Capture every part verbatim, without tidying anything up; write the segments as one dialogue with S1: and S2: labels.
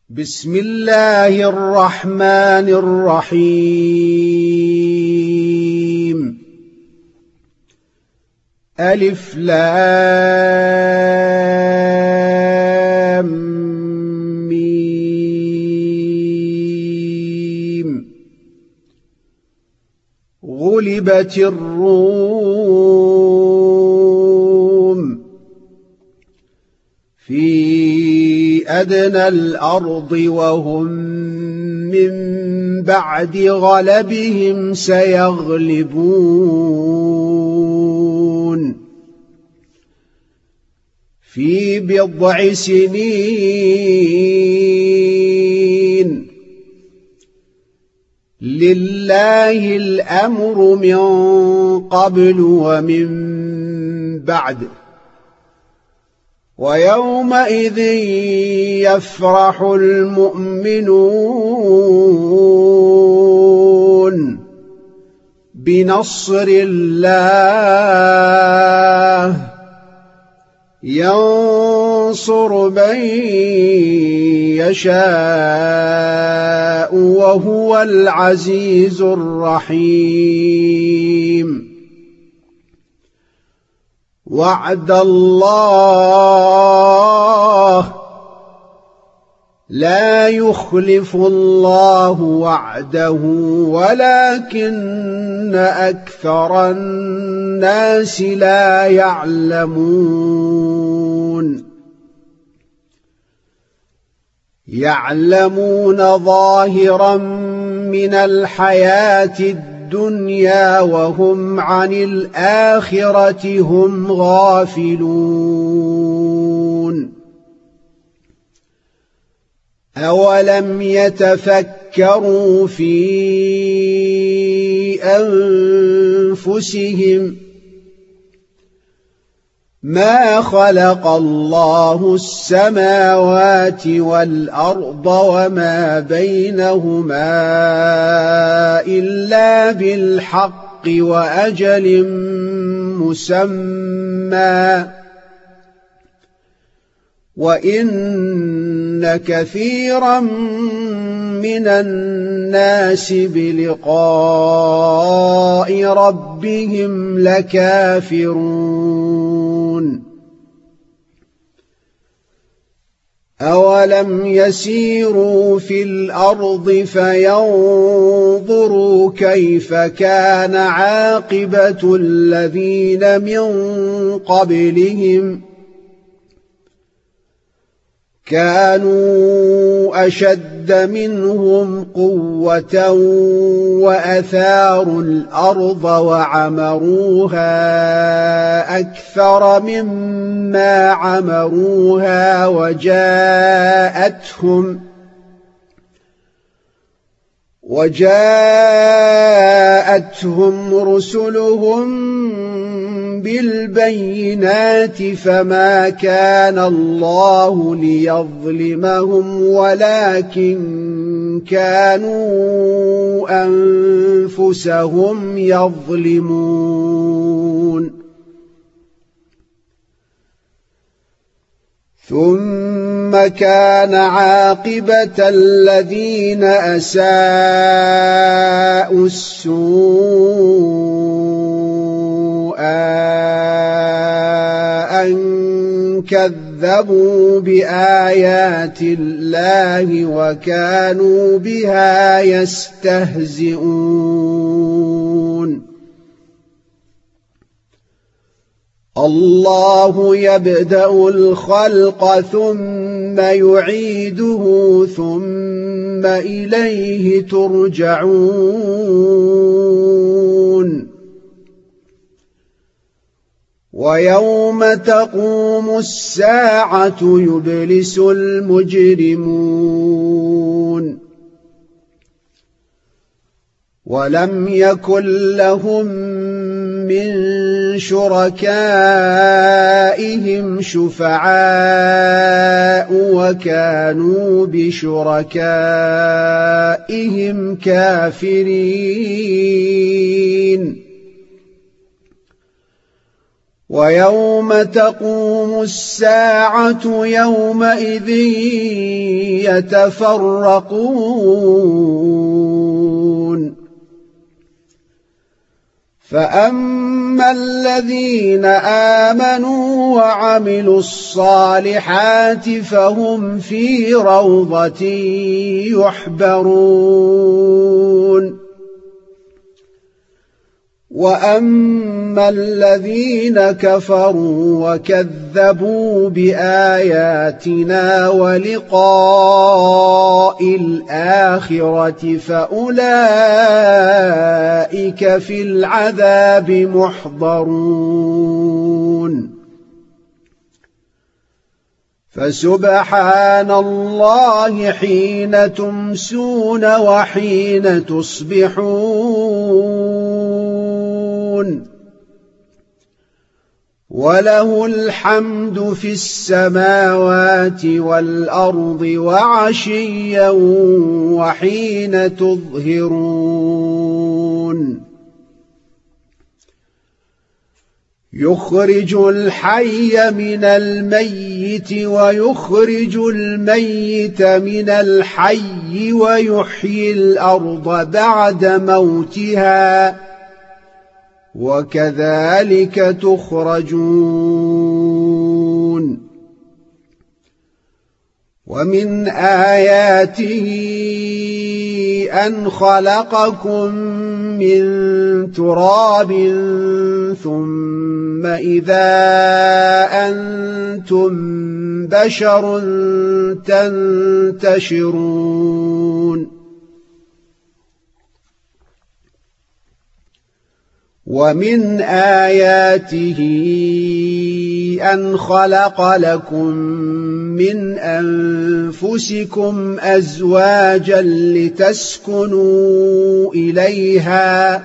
S1: بسم الله الرحمن الرحيم. ألف لام ميم. غلبت الروم في أدنى الأرض وهم من بعد غلبهم سيغلبون في بضع سنين. لله الأمر من قبل ومن بعد، ويومئذ يفرح المؤمنون بنصر الله، ينصر من يشاء وهو العزيز الرحيم. وعد الله، لا يخلف الله وعده ولكن أكثر الناس لا يعلمون. يعلمون ظاهرا من الحياة الدنيا وهم عن الآخرة هم غافلون. أولم يتفكروا في أنفسهم ما خلق الله السماوات والأرض وما بينهما إلا بالحق وأجل مسمى، وإن كثيرا من الناس بلقاء ربهم لكافرون. أولم يسيروا في الأرض فينظروا كيف كان عاقبة الذين من قبلهم، كانوا أشد منهم قوة وأثاروا الأرض وعمروها أكثر مما عمروها، وجاءتهم وجاءتهم رسلهم بالبينات، فما كان الله ليظلمهم ولكن كانوا أنفسهم يظلمون. ثم كان عاقبة الذين أساءوا السوء أن كذبوا بآيات الله وكانوا بها يستهزئون. الله يبدأ الخلق ثم يعيده ثم إليه ترجعون. ويوم تقوم الساعة يبلس المجرمون، ولم يكن لهم من شركائهم شفعاء وكانوا بشركائهم كافرين. ويوم تقوم الساعة يومئذ يتفرقون فأما الذين آمنوا وعملوا الصالحات فهم في روضة يحبرون وأما الذين كفروا وكذبوا بآياتنا ولقاء الآخرة فأولئك في العذاب محضرون فسبحان الله حين تمسون وحين تصبحون وله الحمد في السماوات والأرض وعشيا وحين تظهرون يخرج الحي من الميت ويخرج الميت من الحي ويحيي الأرض بعد موتها وكذلك تخرجون ومن آياته أن خلقكم من تراب ثم إذا أنتم بشر تنتشرون ومن آياته أن خلق لكم من أنفسكم أزواجا لتسكنوا إليها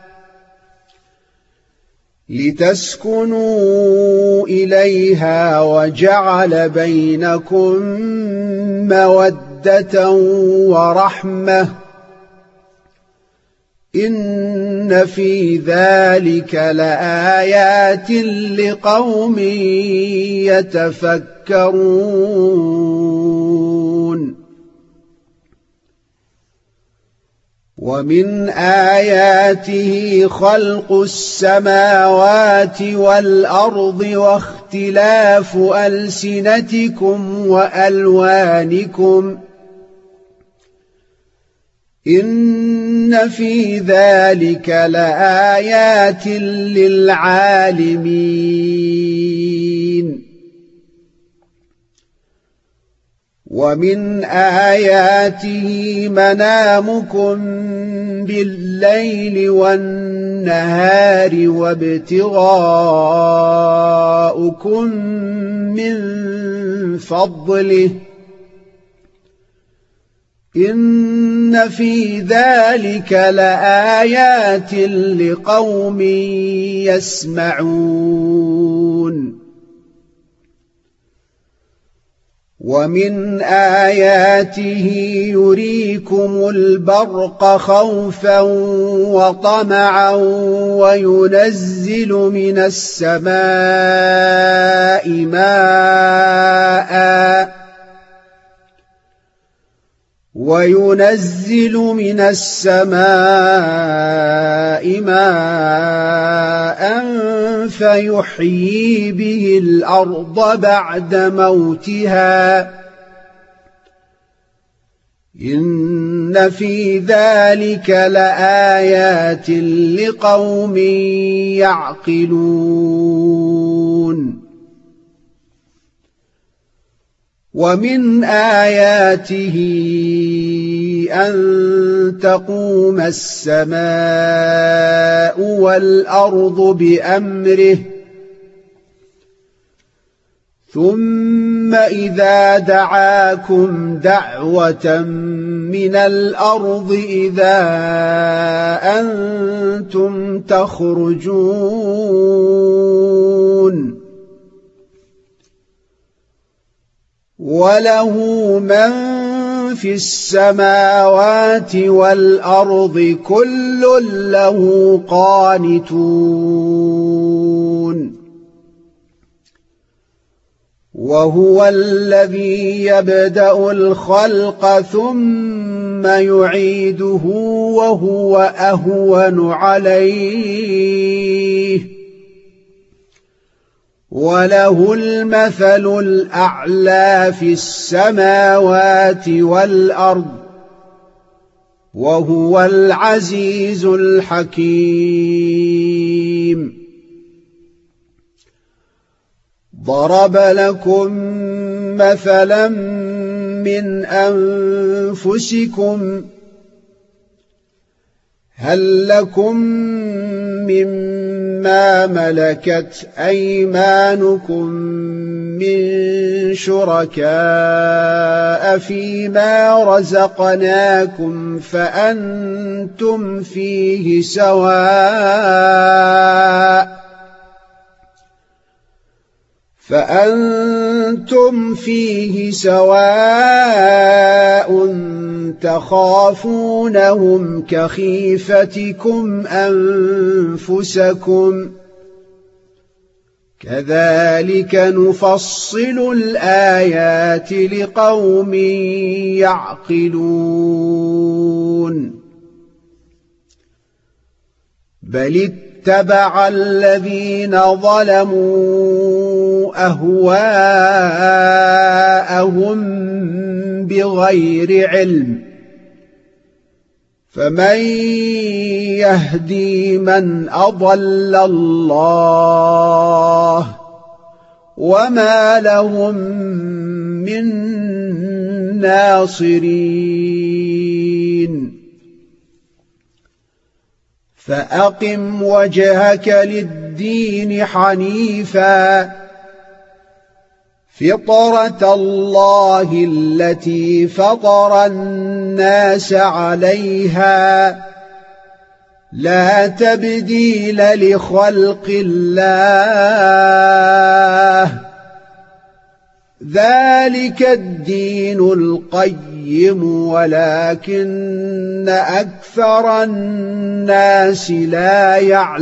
S1: لتسكنوا إليها وجعل بينكم مودة ورحمة إن في ذلك لآيات لقوم يتفكرون ومن آياته خلق السماوات والأرض واختلاف ألسنتكم وألوانكم إن في ذلك لآيات للعالمين ومن آياته منامكم بالليل والنهار وابتغاؤكم من فضله إن في ذلك لآيات لقوم يسمعون ومن آياته يريكم البرق خوفا وطمعا وينزل من السماء ماء وينزل من السماء ماء فيحيي به الأرض بعد موتها إن في ذلك لآيات لقوم يعقلون ومن آياته أن تقوم السماء والأرض بأمره ثم إذا دعاكم دعوة من الأرض إذا أنتم تخرجون وله من في السماوات والأرض كل له قانتون وهو الذي يبدأ الخلق ثم يعيده وهو أهون عليه وله المثل الأعلى في السماوات والأرض وهو العزيز الحكيم. ضرب لكم مثلا من أنفسكم هل لكم مما ملكت أيمانكم من شركاء فيما رزقناكم فأنتم فيه سواء فأنتم فيه سواء تخافونهم كخيفتكم أنفسكم كذلك نفصل الآيات لقوم يعقلون. بل اتبع الذين ظلموا أهواءهم بغير علم فمن يهدي من أضل الله وما لهم من ناصرين. فأقم وجهك للدين حنيفا فطرة الله التي فطر الناس عليها لا تبديل لخلق الله ذلك الدين القيم ولكن أكثر الناس لا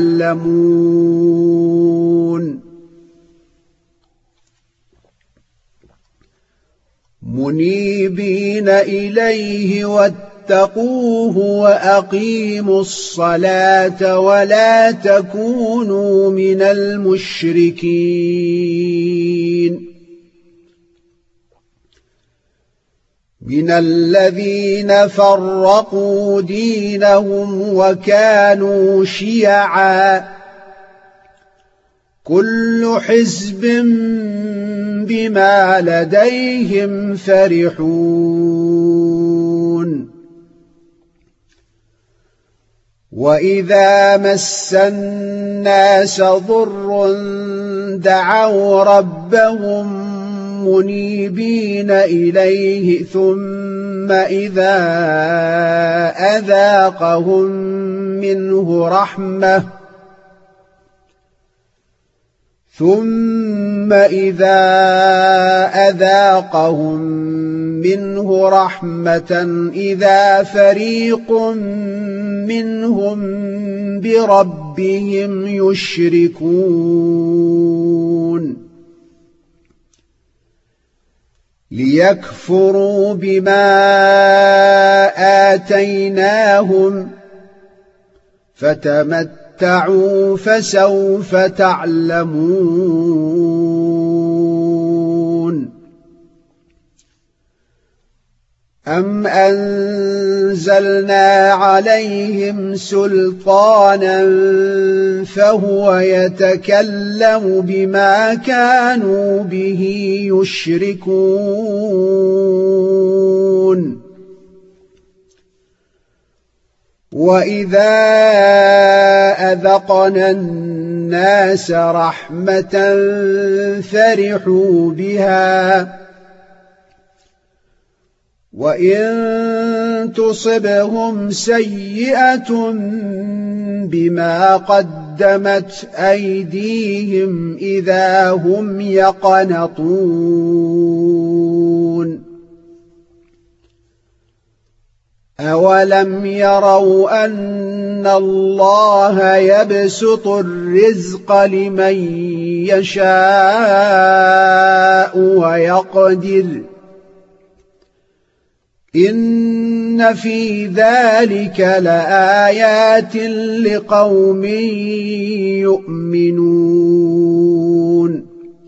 S1: يعلمون. منيبين إليه واتقوه وأقيموا الصلاة ولا تكونوا من المشركين من الذين فرقوا دينهم وكانوا شيعا كل حزب بما لديهم فرحون. وإذا مس الناس ضر دعوا ربهم منيبين إليه ثم إذا أذاقهم منه رحمة ثم إذا أذاقهم منه رحمة إذا فريق منهم بربهم يشركون ليكفروا بما آتيناهم فتمتعوا فسوف تعلمون. أم أنزلنا عليهم سلطانا فهو يتكلم بما كانوا به يشركون. وإذا أذقنا الناس رحمة فرحوا بها وإن تصبهم سيئة بما قدمت أيديهم إذا هم يقنطون. أولم يروا أن الله يبسط الرزق لمن يشاء ويقدر إن في ذلك لآيات لقوم يؤمنون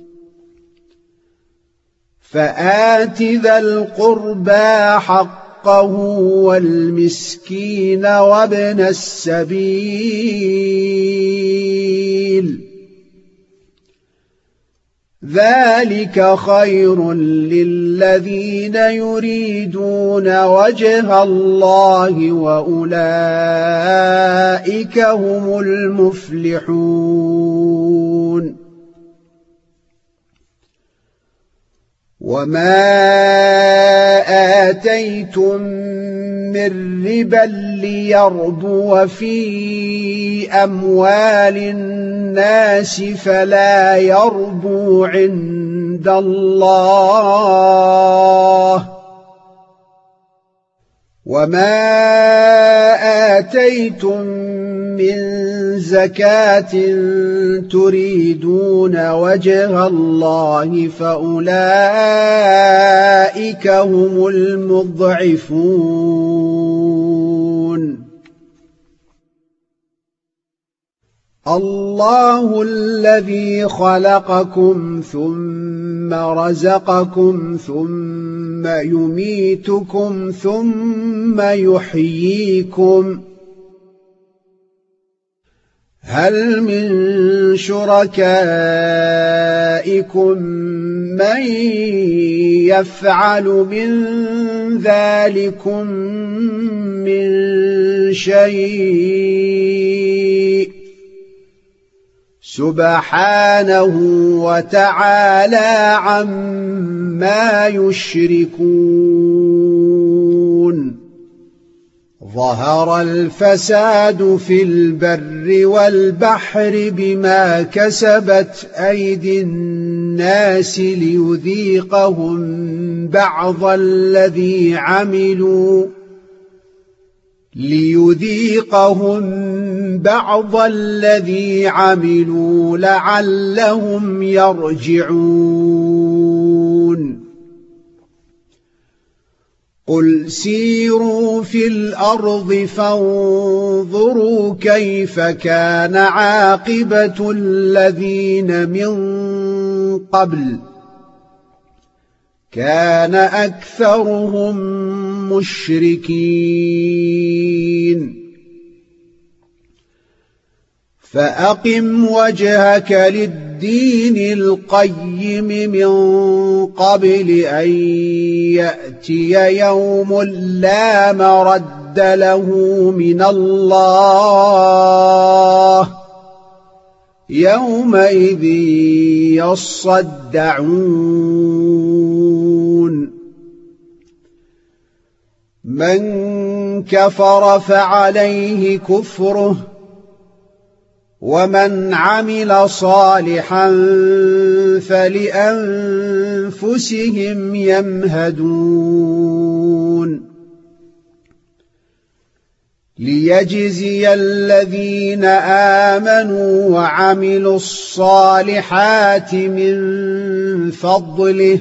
S1: فآت ذا القربى حقه والمسكين وابن السبيل ذلك خير للذين يريدون وجه الله وأولئك هم المفلحون وما آتيتم من ربا ليربو في أموال الناس فلا يربو عند الله وما آتيتم من زكاة تريدون وجه الله فأولئك هم المضعفون الله الذي خلقكم ثم رزقكم ثم يميتكم ثم يحييكم هل من شركائكم من يفعل من ذلكم من شيء سبحانه وتعالى عما يشركون ظهر الفساد في البر والبحر بما كسبت أيدي الناس ليذيقهم بعض الذي عملوا ليذيقهم بعض الذي عملوا لعلهم يرجعون قل سيروا في الأرض فانظروا كيف كان عاقبة الذين من قبل كان أكثرهم مشركين فأقم وجهك للدين القيم من قبل أن يأتي يوم لا مرد له من الله يومئذ يصدعون من كفر فعليه كفره ومن عمل صالحا فلأنفسهم يمهدون ليجزي الذين آمنوا وعملوا الصالحات من فضله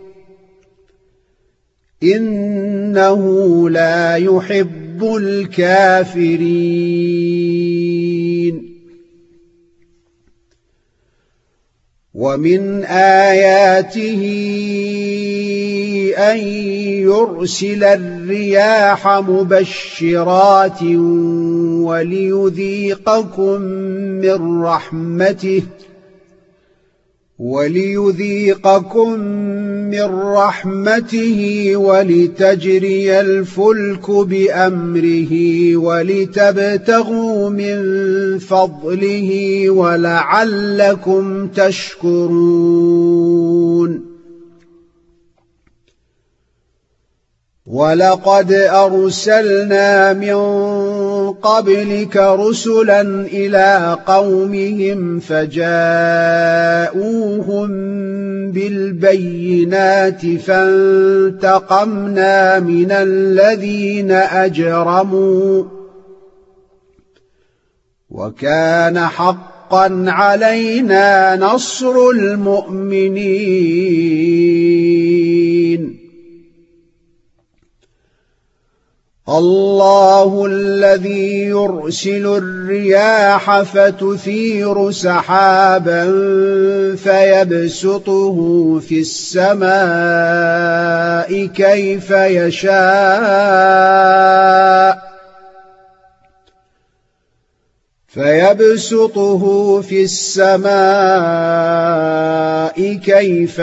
S1: إنه لا يحب الكافرين ومن آياته أن يرسل الرياح مبشرات وليذيقكم من رحمته وليذيقكم من رحمته ولتجري الفلك بأمره ولتبتغوا من فضله ولعلكم تشكرون ولقد أرسلنا من قبلك رسلا إلى قومهم فجاءوهم بالبينات فانتقمنا من الذين أجرموا وكان حقا علينا نصر المؤمنين. الله الذي يرسل الرياح فتثير سحابا فيبسطه في السماء كيف يشاء فيبسطه في السماء كيف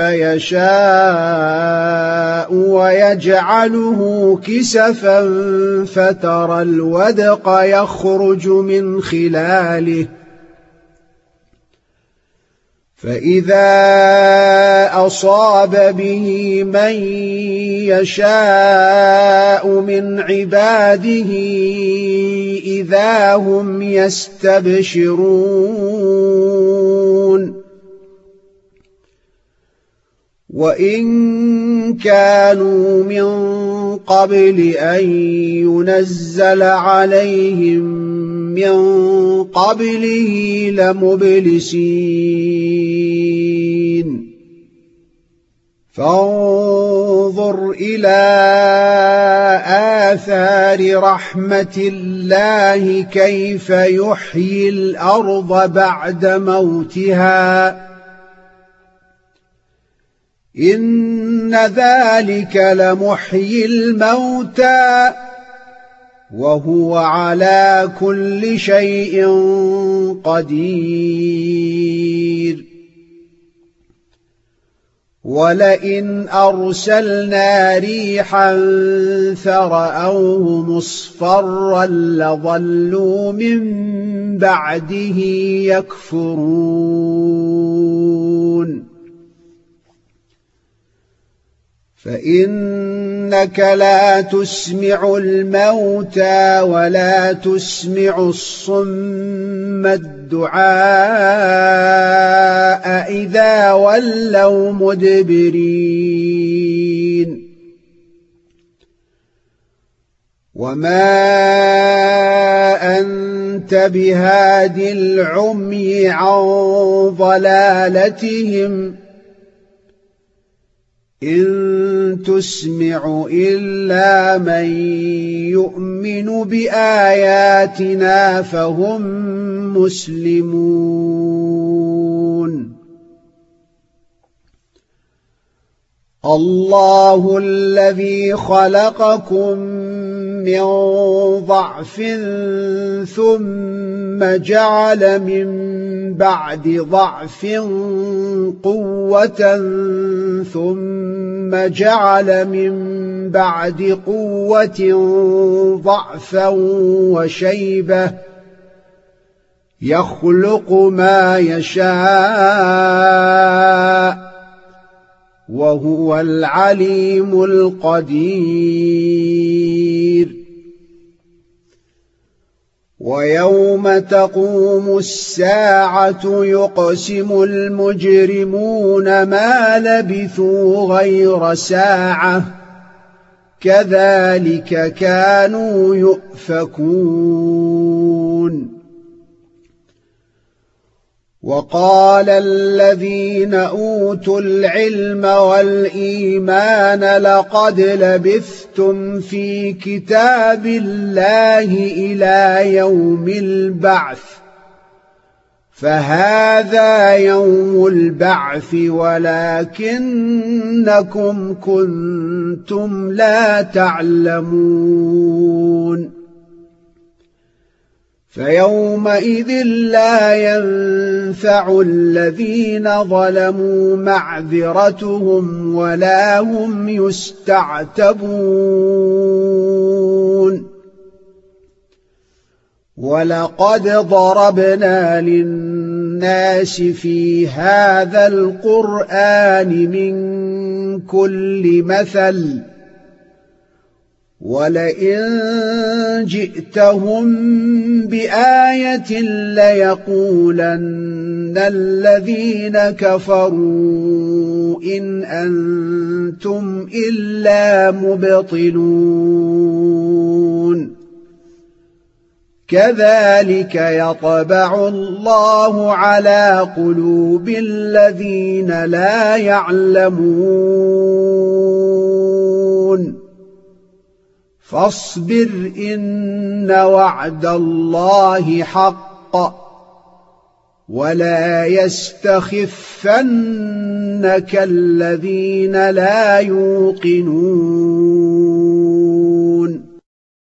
S1: يشاء ويجعله كسفا فترى الودق يخرج من خلاله فإذا أصاب به من يشاء من عباده إذا هم يستبشرون. وإن كانوا من قبل أن ينزل عليهم من قبله لمبلسين. فانظر إلى آثار رحمة الله كيف يحيي الأرض بعد موتها إن ذلك لمحيي الموتى وهو على كل شيء قدير. ولئن أرسلنا ريحا فرأوه مصفرا لظلوا من بعده يكفرون. فإنك لا تسمع الموتى ولا تسمع الصم الدعاء إذا ولوا مدبرين. وما أنت بهاد العمي عن ضلالتهم إن تسمع إلا من يؤمن بآياتنا فهم مسلمون. الله الذي خلقكم من ضعف ثم جعل من بعد ضعف قوة ثم جعل من بعد قوة ضعفا وشيبة يخلق ما يشاء وهو العليم القدير. ويوم تقوم الساعة يقسم المجرمون ما لبثوا غير ساعة كذلك كانوا يؤفكون. وقال الذين أوتوا العلم والإيمان لقد لبثتم في كتاب الله إلى يوم البعث فهذا يوم البعث ولكنكم كنتم لا تعلمون. فيومئذ لا ينفع الذين ظلموا معذرتهم ولا هم يستعتبون. ولقد ضربنا للناس في هذا القرآن من كل مثل ولئن جئتهم بآية ليقولن الذين كفروا إن أنتم إلا مبطلون كذلك يطبع الله على قلوب الذين لا يعلمون فاصبر إن وعد الله حق ولا يستخفنك الذين لا يوقنون